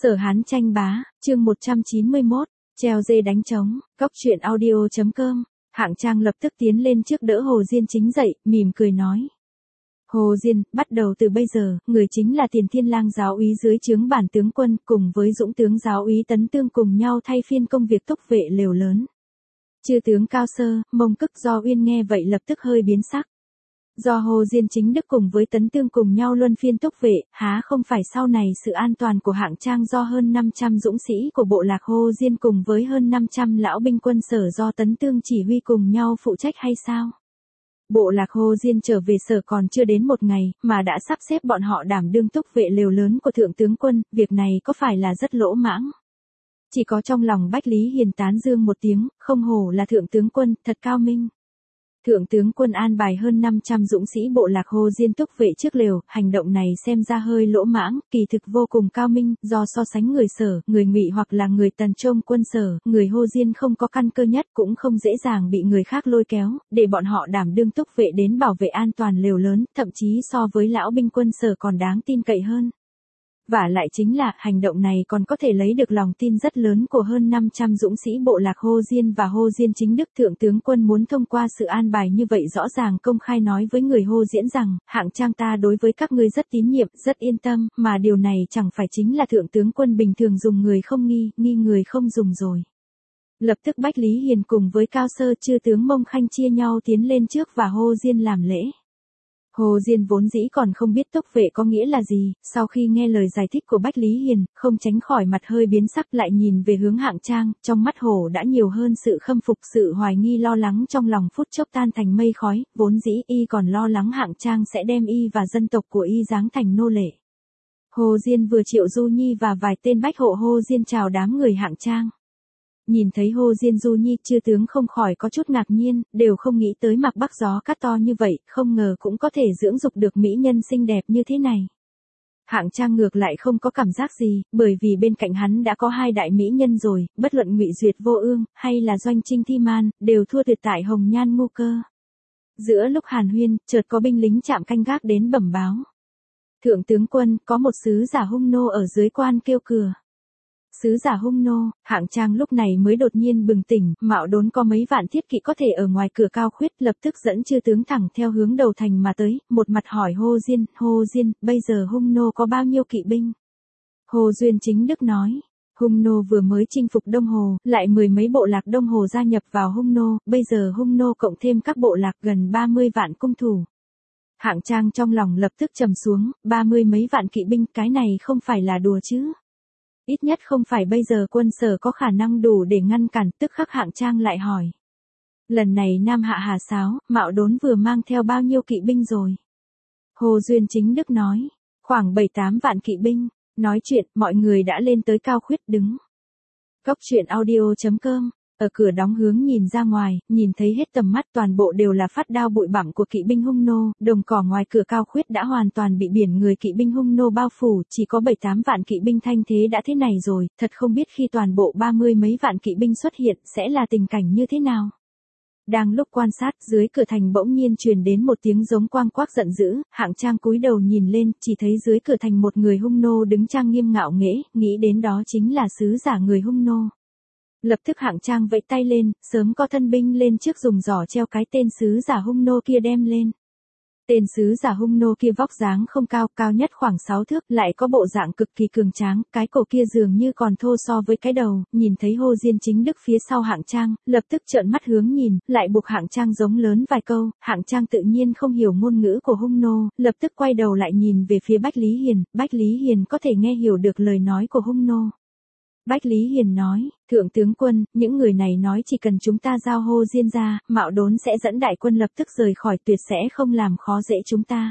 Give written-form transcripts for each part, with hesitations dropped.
Sở Hán tranh bá, chương 191, treo dê đánh trống, Cóc truyện audio.com. Hạng Trang lập tức tiến lên trước đỡ Hồ Diên chính dậy, mỉm cười nói. Hồ Diên, bắt đầu từ bây giờ, người chính là Tiền Thiên Lang giáo úy dưới trướng bản tướng quân, cùng với Dũng tướng giáo úy Tấn Tương cùng nhau thay phiên công việc túc vệ lều lớn. Chư tướng Cao Sơ, Mông Cức Do Uyên nghe vậy lập tức hơi biến sắc. Do Hồ Diên chính đức cùng với Tấn Tương cùng nhau luân phiên túc vệ, há không phải sau này sự an toàn của Hạng Trang do hơn 500 dũng sĩ của bộ lạc Hồ Diên cùng với hơn 500 lão binh quân sở do Tấn Tương chỉ huy cùng nhau phụ trách hay sao? Bộ lạc Hồ Diên trở về sở còn chưa đến một ngày, mà đã sắp xếp bọn họ đảm đương túc vệ lều lớn của thượng tướng quân, việc này có phải là rất lỗ mãng? Chỉ có trong lòng Bách Lý Hiền tán dương một tiếng, không hổ là thượng tướng quân, thật cao minh. Thượng tướng quân an bài hơn 500 dũng sĩ bộ lạc Hồ Diên túc vệ trước lều, hành động này xem ra hơi lỗ mãng, kỳ thực vô cùng cao minh, do so sánh người sở, người Ngụy hoặc là người Tần trông quân sở, người Hồ Diên không có căn cơ nhất cũng không dễ dàng bị người khác lôi kéo, để bọn họ đảm đương túc vệ đến bảo vệ an toàn lều lớn, thậm chí so với lão binh quân sở còn đáng tin cậy hơn. Và lại chính là, hành động này còn có thể lấy được lòng tin rất lớn của hơn 500 dũng sĩ bộ lạc Hồ Diên và Hồ Diên chính đức. Thượng tướng quân muốn thông qua sự an bài như vậy rõ ràng công khai nói với người Hồ Diễn rằng, Hạng Trang ta đối với các ngươi rất tín nhiệm, rất yên tâm, mà điều này chẳng phải chính là thượng tướng quân bình thường dùng người không nghi, nghi người không dùng rồi. Lập tức Bách Lý Hiền cùng với Cao Sơ chư tướng Mông Khanh chia nhau tiến lên trước và Hồ Diên làm lễ. Hồ Diên vốn dĩ còn không biết túc vệ có nghĩa là gì, sau khi nghe lời giải thích của Bách Lý Hiền, không tránh khỏi mặt hơi biến sắc lại nhìn về hướng Hạng Trang, trong mắt Hồ đã nhiều hơn sự khâm phục, sự hoài nghi lo lắng trong lòng phút chốc tan thành mây khói, vốn dĩ y còn lo lắng Hạng Trang sẽ đem y và dân tộc của y giáng thành nô lệ. Hồ Diên vừa triệu Du Nhi và vài tên bách hộ Hồ Diên chào đám người Hạng Trang. Nhìn thấy Hồ Diên Du Nhi chư tướng không khỏi có chút ngạc nhiên, đều không nghĩ tới mặc bắc gió cát to như vậy, không ngờ cũng có thể dưỡng dục được mỹ nhân xinh đẹp như thế này. Hạng Trang ngược lại không có cảm giác gì, bởi vì bên cạnh hắn đã có hai đại mỹ nhân rồi, bất luận Ngụy Duyệt Vô Ương, hay là Doanh Trinh Thi Man, đều thua tuyệt tại Hồng Nhan Ngô Cơ. Giữa lúc hàn huyên, chợt có binh lính trạm canh gác đến bẩm báo. Thượng tướng quân, có một sứ giả hung nô ở dưới quan kêu cửa. Sứ giả hung nô, Hạng Trang lúc này mới đột nhiên bừng tỉnh, Mạo Đốn có mấy vạn thiết kỵ có thể ở ngoài cửa Cao Khuyết, lập tức dẫn chư tướng thẳng theo hướng đầu thành mà tới, một mặt hỏi Hồ Diên, bây giờ hung nô có bao nhiêu kỵ binh? Hồ Duyên chính đức nói, hung nô vừa mới chinh phục Đông Hồ, lại mười mấy bộ lạc Đông Hồ gia nhập vào hung nô, bây giờ hung nô cộng thêm các bộ lạc gần 30 vạn cung thủ. Hạng Trang trong lòng lập tức trầm xuống, 30 mấy vạn kỵ binh, cái này không phải là đùa chứ? Ít nhất không phải bây giờ quân sở có khả năng đủ để ngăn cản, tức khắc Hạng Trang lại hỏi. Lần này Nam Hạ Hà Sáo, Mạo Đốn vừa mang theo bao nhiêu kỵ binh rồi? Hồ Duyên chính đức nói, khoảng 7-8 vạn kỵ binh. Nói chuyện, mọi người đã lên tới Cao Khuyết đứng. Cóc truyện audio.com. Ở cửa đóng hướng nhìn ra ngoài, nhìn thấy hết tầm mắt toàn bộ đều là phát đao bụi bặm của kỵ binh hung nô, đồng cỏ ngoài cửa Cao Khuyết đã hoàn toàn bị biển người kỵ binh hung nô bao phủ, chỉ có 7-8 vạn kỵ binh thanh thế đã thế này rồi, thật không biết khi toàn bộ 30 mấy vạn kỵ binh xuất hiện sẽ là tình cảnh như thế nào. Đang lúc quan sát, dưới cửa thành bỗng nhiên truyền đến một tiếng giống quang quác giận dữ, Hạng Trang cúi đầu nhìn lên, chỉ thấy dưới cửa thành một người hung nô đứng trang nghiêm ngạo nghễ, nghĩ đến đó chính là sứ giả người hung nô. Lập tức Hạng Trang vẫy tay lên, sớm có thân binh lên trước dùng giỏ treo cái tên sứ giả hung nô kia đem lên. Tên sứ giả hung nô kia vóc dáng không cao, cao nhất khoảng 6 thước, lại có bộ dạng cực kỳ cường tráng, cái cổ kia dường như còn thô so với cái đầu, nhìn thấy Hồ Diên chính đức phía sau Hạng Trang, lập tức trợn mắt hướng nhìn, lại buộc Hạng Trang giống lớn vài câu, Hạng Trang tự nhiên không hiểu ngôn ngữ của hung nô, lập tức quay đầu lại nhìn về phía Bách Lý Hiền có thể nghe hiểu được lời nói của hung nô. Bách Lý Hiền nói, thượng tướng quân, những người này nói chỉ cần chúng ta giao Hồ Diên ra, Mạo Đốn sẽ dẫn đại quân lập tức rời khỏi, tuyệt sẽ không làm khó dễ chúng ta.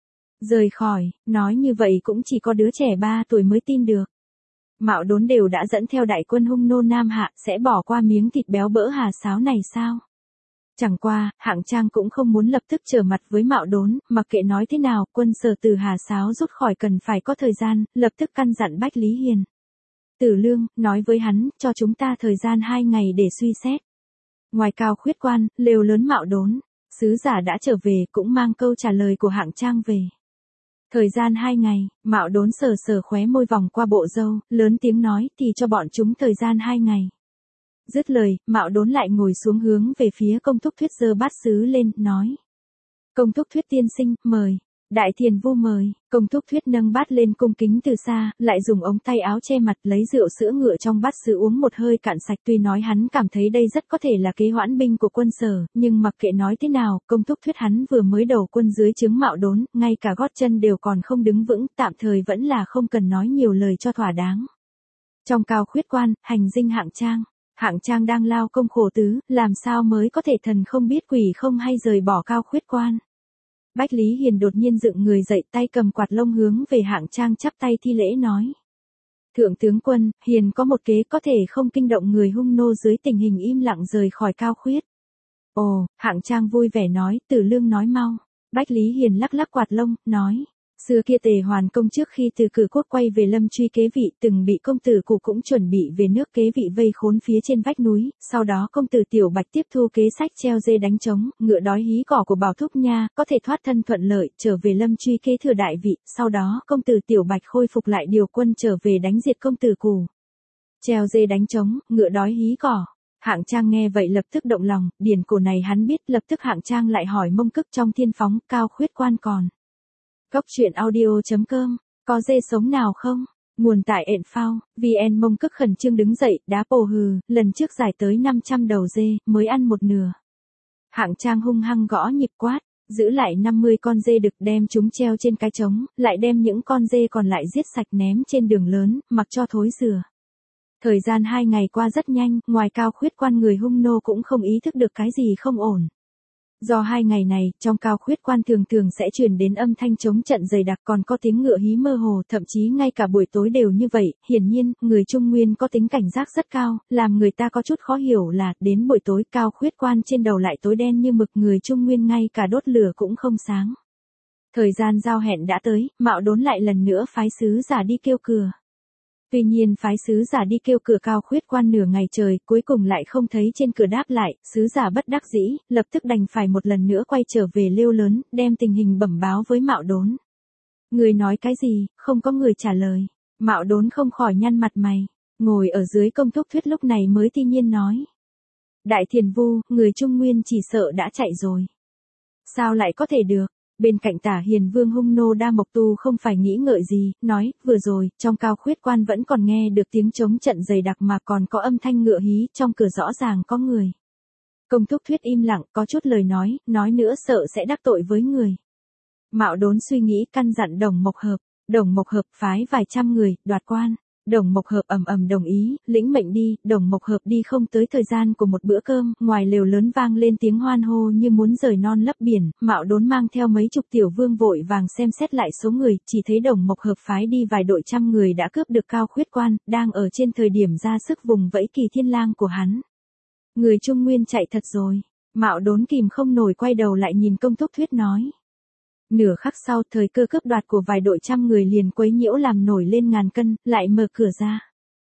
Rời khỏi, nói như vậy cũng chỉ có đứa trẻ 3 tuổi mới tin được. Mạo Đốn đều đã dẫn theo đại quân hung nô Nam Hạ, sẽ bỏ qua miếng thịt béo bỡ Hà Sáo này sao? Chẳng qua, Hạng Trang cũng không muốn lập tức trở mặt với Mạo Đốn, mặc kệ nói thế nào, quân sở từ Hà Sáo rút khỏi cần phải có thời gian, lập tức căn dặn Bách Lý Hiền. Tử Lương, nói với hắn, cho chúng ta thời gian 2 ngày để suy xét. Ngoài Cao Khuyết quan, lều lớn Mạo Đốn, sứ giả đã trở về cũng mang câu trả lời của Hạng Trang về. Thời gian 2 ngày, Mạo Đốn sờ sờ khóe môi vòng qua bộ râu, lớn tiếng nói thì cho bọn chúng thời gian 2 ngày. Dứt lời, Mạo Đốn lại ngồi xuống hướng về phía Công Thúc Thuyết giơ bát sứ lên, nói. Công Thúc Thuyết tiên sinh, mời. Đại Thiền Vu mời. Công Thúc Thuyết nâng bát lên cung kính từ xa, lại dùng ống tay áo che mặt lấy rượu sữa ngựa trong bát sứ uống một hơi cạn sạch. Tuy nói hắn cảm thấy đây rất có thể là kế hoãn binh của quân Sở, nhưng mặc kệ nói thế nào, Công Thúc Thuyết hắn vừa mới đầu quân dưới trướng Mạo Đốn, ngay cả gót chân đều còn không đứng vững, tạm thời vẫn là không cần nói nhiều lời cho thỏa đáng. Trong Cao Khuyết Quan, hành dinh Hạng Trang. Hạng Trang đang lao công khổ tứ, làm sao mới có thể thần không biết quỷ không hay rời bỏ Cao Khuyết Quan. Bách Lý Hiền đột nhiên dựng người dậy, tay cầm quạt lông hướng về Hạng Trang chắp tay thi lễ nói. Thượng tướng quân, Hiền có một kế có thể không kinh động người hung nô dưới tình hình im lặng rời khỏi Cao Khuyết. Ồ, Hạng Trang vui vẻ nói, Tử Lương nói mau. Bách Lý Hiền lắc lắc quạt lông, nói. Xưa kia Tề Hoàn công trước khi từ Cử Quốc quay về Lâm Truy kế vị, từng bị công tử Cụ cũng chuẩn bị về nước kế vị vây khốn phía trên vách núi, sau đó công tử Tiểu Bạch tiếp thu kế sách treo dê đánh trống, ngựa đói hí cỏ của Bảo Thúc Nha, có thể thoát thân thuận lợi, trở về Lâm Truy kế thừa đại vị, sau đó công tử Tiểu Bạch khôi phục lại điều quân trở về đánh diệt công tử Cụ. Treo dê đánh trống, ngựa đói hí cỏ. Hạng Trang nghe vậy lập tức động lòng, điển cổ này hắn biết, lập tức Hạng Trang lại hỏi Mông Cức trong Thiên Phóng, Cao Khuyết Quan còn. Góc truyện audio.com, có dê sống nào không? Nguồn tại ện phao, VN. Mông Cức khẩn trương đứng dậy, đá bồ hừ, lần trước giải tới 500 đầu dê, mới ăn một nửa. Hạng Trang hung hăng gõ nhịp quát, giữ lại 50 con dê đực đem chúng treo trên cái trống, lại đem những con dê còn lại giết sạch ném trên đường lớn, mặc cho thối rửa. Thời gian 2 ngày qua rất nhanh, ngoài Cao Khuyết Quan người hung nô cũng không ý thức được cái gì không ổn. Do 2 ngày này, trong Cao Khuyết Quan thường thường sẽ truyền đến âm thanh chống trận dày đặc, còn có tiếng ngựa hí mơ hồ, thậm chí ngay cả buổi tối đều như vậy. Hiển nhiên, người Trung Nguyên có tính cảnh giác rất cao, làm người ta có chút khó hiểu là, đến buổi tối Cao Khuyết Quan trên đầu lại tối đen như mực, người Trung Nguyên ngay cả đốt lửa cũng không sáng. Thời gian giao hẹn đã tới, Mạo Đốn lại lần nữa phái sứ giả đi kêu cửa. Tuy nhiên phái sứ giả đi kêu cửa Cao Khuyết Quan nửa ngày trời, cuối cùng lại không thấy trên cửa đáp lại, sứ giả bất đắc dĩ, lập tức đành phải một lần nữa quay trở về Lêu Lớn, đem tình hình bẩm báo với Mạo Đốn. Người nói cái gì, không có người trả lời. Mạo Đốn không khỏi nhăn mặt mày, ngồi ở dưới Công Thúc Thuyết lúc này mới thi nhiên nói. Đại Thiền Vu, người Trung Nguyên chỉ sợ đã chạy rồi. Sao lại có thể được? Bên cạnh Tả Hiền Vương hung nô Đa Mộc Tu không phải nghĩ ngợi gì, nói, vừa rồi, trong Cao Khuyết Quan vẫn còn nghe được tiếng trống trận dày đặc mà còn có âm thanh ngựa hí, trong cửa rõ ràng có người. Công Thúc Thuyết im lặng, có chút lời nói nữa sợ sẽ đắc tội với người. Mạo Đốn suy nghĩ căn dặn Đồng Mộc Hợp phái vài trăm người, đoạt quan. Đồng Mộc Hợp ầm đồng ý, lĩnh mệnh đi. Đồng Mộc Hợp đi không tới thời gian của một bữa cơm, ngoài lều lớn vang lên tiếng hoan hô như muốn rời non lấp biển, Mạo Đốn mang theo mấy chục tiểu vương vội vàng xem xét lại số người, chỉ thấy Đồng Mộc Hợp phái đi vài đội trăm người đã cướp được Cao Khuyết Quan, đang ở trên thời điểm ra sức vùng vẫy Kỳ Thiên Lang của hắn. Người Trung Nguyên chạy thật rồi. Mạo Đốn kìm không nổi quay đầu lại nhìn Công Thúc Thuyết nói. Nửa khắc sau, thời cơ cướp đoạt của vài đội trăm người liền quấy nhiễu làm nổi lên ngàn cân, lại mở cửa ra.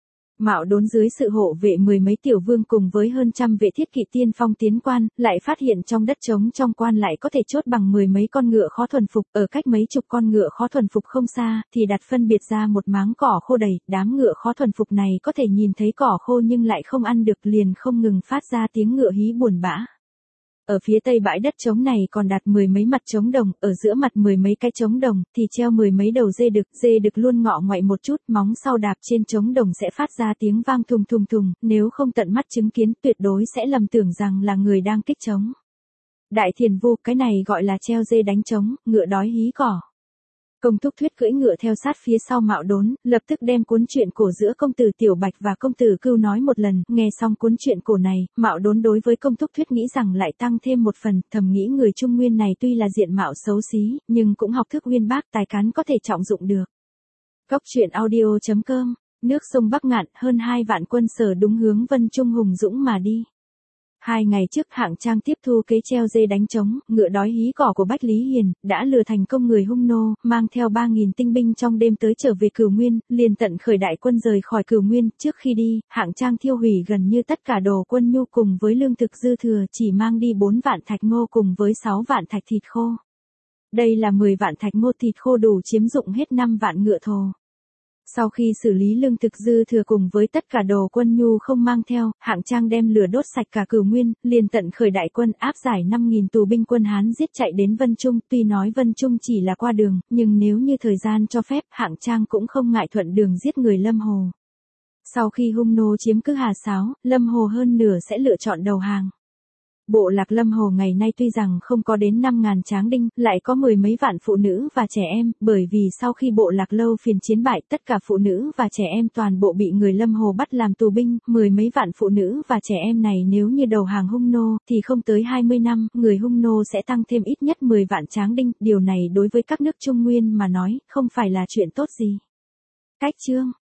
Mạo Đốn dưới sự hộ vệ mười mấy tiểu vương cùng với hơn trăm vệ thiết kỵ tiên phong tiến quan, lại phát hiện trong đất trống trong quan lại có thể chốt bằng mười mấy con ngựa khó thuần phục, ở cách mấy chục con ngựa khó thuần phục không xa, thì đặt phân biệt ra một máng cỏ khô đầy, đám ngựa khó thuần phục này có thể nhìn thấy cỏ khô nhưng lại không ăn được, liền không ngừng phát ra tiếng ngựa hí buồn bã. Ở phía tây bãi đất trống này còn đặt mười mấy mặt trống đồng, ở giữa mặt mười mấy cái trống đồng, thì treo mười mấy đầu dê đực luôn ngọ ngoại một chút, móng sau đạp trên trống đồng sẽ phát ra tiếng vang thùng thùng thùng, nếu không tận mắt chứng kiến tuyệt đối sẽ lầm tưởng rằng là người đang kích trống. Đại Thiền Vu, cái này gọi là treo dê đánh trống, ngựa đói hí cỏ. Công Thúc Thuyết cưỡi ngựa theo sát phía sau Mạo Đốn, lập tức đem cuốn truyện cổ giữa công tử Tiểu Bạch và công tử Cưu nói một lần, nghe xong cuốn truyện cổ này, Mạo Đốn đối với Công Thúc Thuyết nghĩ rằng lại tăng thêm một phần, thầm nghĩ người Trung Nguyên này tuy là diện mạo xấu xí, nhưng cũng học thức uyên bác, tài cán có thể trọng dụng được. Góc truyện audio.com, nước sông Bắc Ngạn, hơn 2 vạn quân Sở đúng hướng Vân Trung hùng dũng mà đi. 2 ngày trước Hạng Trang tiếp thu kế treo dê đánh trống, ngựa đói hí cỏ của Bách Lý Hiền, đã lừa thành công người hung nô, mang theo 3.000 tinh binh trong đêm tới trở về Cửu Nguyên, liền tận khởi đại quân rời khỏi Cửu Nguyên, trước khi đi, Hạng Trang thiêu hủy gần như tất cả đồ quân nhu cùng với lương thực dư thừa, chỉ mang đi 4 vạn thạch ngô cùng với 6 vạn thạch thịt khô. Đây là 10 vạn thạch ngô thịt khô đủ chiếm dụng hết 5 vạn ngựa thồ. Sau khi xử lý lương thực dư thừa cùng với tất cả đồ quân nhu không mang theo, Hạng Trang đem lửa đốt sạch cả Cửu Nguyên, liền tận khởi đại quân áp giải 5.000 tù binh quân Hán giết chạy đến Vân Trung. Tuy nói Vân Trung chỉ là qua đường, nhưng nếu như thời gian cho phép, Hạng Trang cũng không ngại thuận đường giết người Lâm Hồ. Sau khi hung nô chiếm cứ Hà Sáo, Lâm Hồ hơn nửa sẽ lựa chọn đầu hàng. Bộ lạc Lâm Hồ ngày nay tuy rằng không có đến 5.000 tráng đinh, lại có 10 mấy vạn phụ nữ và trẻ em, bởi vì sau khi bộ lạc Lâu Phiền chiến bại, tất cả phụ nữ và trẻ em toàn bộ bị người Lâm Hồ bắt làm tù binh, 10 mấy vạn phụ nữ và trẻ em này nếu như đầu hàng hung nô, thì không tới 20 năm, người hung nô sẽ tăng thêm ít nhất 10 vạn tráng đinh, điều này đối với các nước Trung Nguyên mà nói, không phải là chuyện tốt gì. Cách chương